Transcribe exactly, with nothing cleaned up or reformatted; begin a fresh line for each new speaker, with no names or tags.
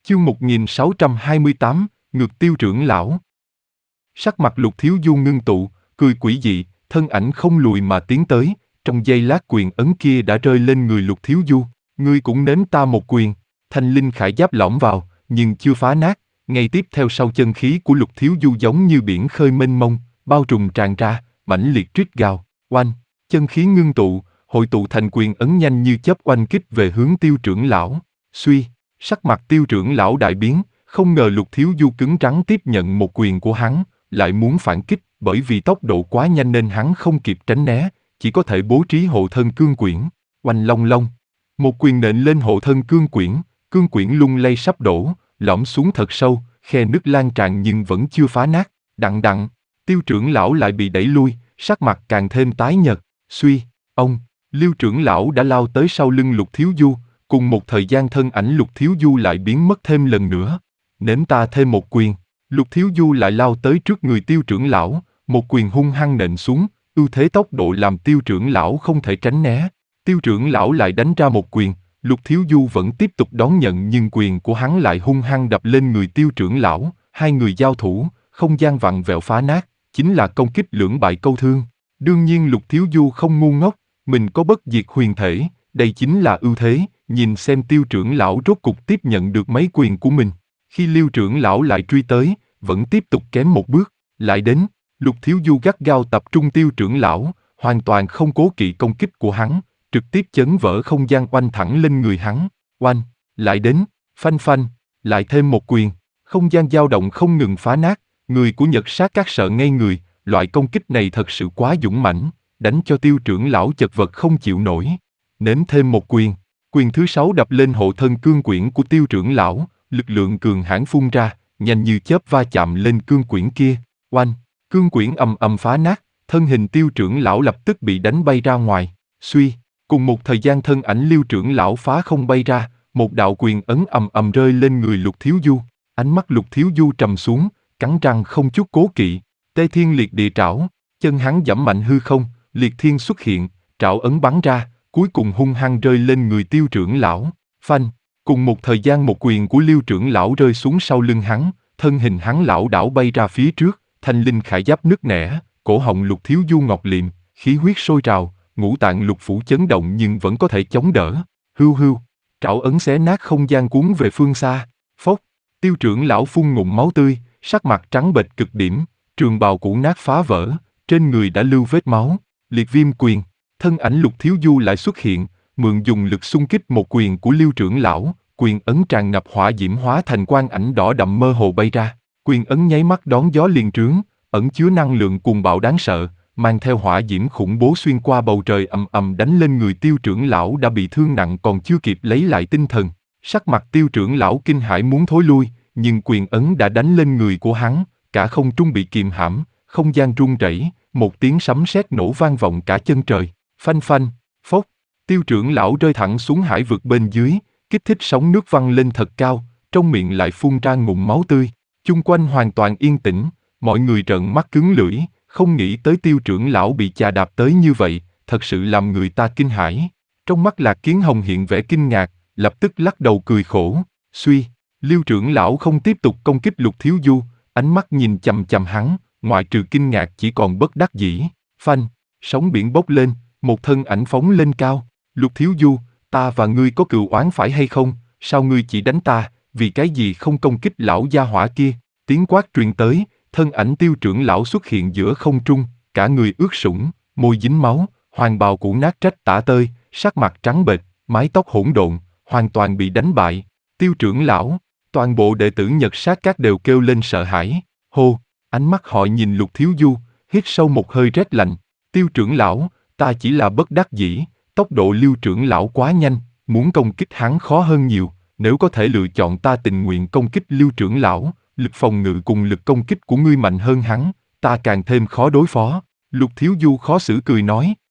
Chương một nghìn sáu trăm hai mươi tám, ngược Tiêu trưởng lão. Sắc mặt Lục Thiếu Du ngưng tụ, cười quỷ dị, thân ảnh không lùi mà tiến tới, trong giây lát quyền ấn kia đã rơi lên người Lục Thiếu Du. Ngươi cũng nếm ta một quyền. Thanh linh khải giáp lõm vào, nhưng chưa phá nát, ngay tiếp theo sau chân khí của Lục Thiếu Du giống như biển khơi mênh mông, bao trùm tràn ra, mãnh liệt rít gào, oanh, chân khí ngưng tụ, hội tụ thành quyền ấn nhanh như chớp oanh kích về hướng Tiêu trưởng lão. Suy, sắc mặt Tiêu trưởng lão đại biến, không ngờ Lục Thiếu Du cứng rắn tiếp nhận một quyền của hắn, lại muốn phản kích, bởi vì tốc độ quá nhanh nên hắn không kịp tránh né, chỉ có thể bố trí hộ thân cương quyển. Oanh long long, một quyền nện lên hộ thân cương quyển, cương quyển lung lay sắp đổ, lõm xuống thật sâu, khe nứt lan tràn nhưng vẫn chưa phá nát. Đặng đặng, Tiêu trưởng lão lại bị đẩy lui, sắc mặt càng thêm tái nhợt. Suy, ông, Liêu trưởng lão đã lao tới sau lưng Lục Thiếu Du, cùng một thời gian thân ảnh Lục Thiếu Du lại biến mất thêm lần nữa. Nếm ta thêm một quyền. Lục Thiếu Du lại lao tới trước người Tiêu trưởng lão, một quyền hung hăng nện xuống, ưu thế tốc độ làm Tiêu trưởng lão không thể tránh né. Tiêu trưởng lão lại đánh ra một quyền, Lục Thiếu Du vẫn tiếp tục đón nhận nhưng quyền của hắn lại hung hăng đập lên người Tiêu trưởng lão, hai người giao thủ, không gian vặn vẹo phá nát, chính là công kích lưỡng bại câu thương. Đương nhiên Lục Thiếu Du không ngu ngốc, mình có bất diệt huyền thể, đây chính là ưu thế, nhìn xem Tiêu trưởng lão rốt cục tiếp nhận được mấy quyền của mình. Khi Liêu trưởng lão lại truy tới, vẫn tiếp tục kém một bước, lại đến, Lục Thiếu Du gắt gao tập trung Tiêu trưởng lão, hoàn toàn không cố kỵ công kích của hắn, trực tiếp chấn vỡ không gian oanh thẳng lên người hắn. Oanh, lại đến, phanh phanh, lại thêm một quyền, không gian dao động không ngừng phá nát, người của Nhật Sát Các sợ ngây người, loại công kích này thật sự quá dũng mãnh, đánh cho Tiêu trưởng lão chật vật không chịu nổi. Nếm thêm một quyền, quyền thứ sáu đập lên hộ thân cương quyển của Tiêu trưởng lão, lực lượng cường hãn phun ra, nhanh như chớp va chạm lên cương quyển kia. Oanh, cương quyển ầm ầm phá nát, thân hình Tiêu trưởng lão lập tức bị đánh bay ra ngoài. Suy, cùng một thời gian thân ảnh Liêu trưởng lão phá không bay ra, một đạo quyền ấn ầm ầm rơi lên người Lục Thiếu Du. Ánh mắt Lục Thiếu Du trầm xuống, cắn răng không chút cố kỵ. Tê Thiên Liệt Địa Trảo, chân hắn giẫm mạnh hư không, liệt thiên xuất hiện, trảo ấn bắn ra, cuối cùng hung hăng rơi lên người Tiêu trưởng lão. Phanh, cùng một thời gian một quyền của Liêu trưởng lão rơi xuống sau lưng hắn, thân hình hắn lảo đảo bay ra phía trước, thanh linh khải giáp nứt nẻ, cổ họng Lục Thiếu Du ngọc liệm, khí huyết sôi trào, ngũ tạng lục phủ chấn động nhưng vẫn có thể chống đỡ. Hưu hưu, trảo ấn xé nát không gian cuốn về phương xa. Phốc, Tiêu trưởng lão phun ngụm máu tươi, sắc mặt trắng bệch cực điểm, trường bào cũ nát phá vỡ, trên người đã lưu vết máu. Liệt viêm quyền, thân ảnh Lục Thiếu Du lại xuất hiện, mượn dùng lực xung kích một quyền của Liêu trưởng lão, quyền ấn tràn ngập hỏa diễm hóa thành quang ảnh đỏ đậm mơ hồ bay ra. Quyền ấn nháy mắt đón gió liền trướng, ẩn chứa năng lượng cuồng bạo đáng sợ, mang theo hỏa diễm khủng bố xuyên qua bầu trời ầm ầm đánh lên người Tiêu trưởng lão đã bị thương nặng còn chưa kịp lấy lại tinh thần. Sắc mặt Tiêu trưởng lão kinh hãi muốn thối lui, nhưng quyền ấn đã đánh lên người của hắn, cả không trung bị kìm hãm, không gian rung rẩy, một tiếng sấm sét nổ vang vọng cả chân trời. Phanh phanh, phốc, Tiêu trưởng lão rơi thẳng xuống hải vực bên dưới, kích thích sóng nước văng lên thật cao, trong miệng lại phun ra ngụm máu tươi. Chung quanh hoàn toàn yên tĩnh, mọi người trợn mắt cứng lưỡi, không nghĩ tới Tiêu trưởng lão bị chà đạp tới như vậy, thật sự làm người ta kinh hãi. Trong mắt Lạc Kiến Hồng hiện vẻ kinh ngạc, lập tức lắc đầu cười khổ. Suy, Liêu trưởng lão không tiếp tục công kích Lục Thiếu Du, ánh mắt nhìn chằm chằm hắn, ngoại trừ kinh ngạc chỉ còn bất đắc dĩ. Phanh, sóng biển bốc lên, một thân ảnh phóng lên cao. Lục Thiếu Du, ta và ngươi có cừu oán phải hay không? Sao ngươi chỉ đánh ta, vì cái gì không công kích lão gia hỏa kia? Tiếng quát truyền tới, thân ảnh Tiêu trưởng lão xuất hiện giữa không trung, cả người ướt sũng, môi dính máu, hoàng bào cũ nát rách tả tơi, sắc mặt trắng bệch, mái tóc hỗn độn, hoàn toàn bị đánh bại. Tiêu trưởng lão, toàn bộ đệ tử Nhật Sát Các đều kêu lên sợ hãi. Hô, ánh mắt họ nhìn Lục Thiếu Du, hít sâu một hơi rét lạnh. Tiêu trưởng lão, ta chỉ là bất đắc dĩ, tốc độ Liêu trưởng lão quá nhanh, muốn công kích hắn khó hơn nhiều. Nếu có thể lựa chọn ta tình nguyện công kích Liêu trưởng lão, lực phòng ngự cùng lực công kích của ngươi mạnh hơn hắn, ta càng thêm khó đối phó. Lục Thiếu Du khó xử cười nói.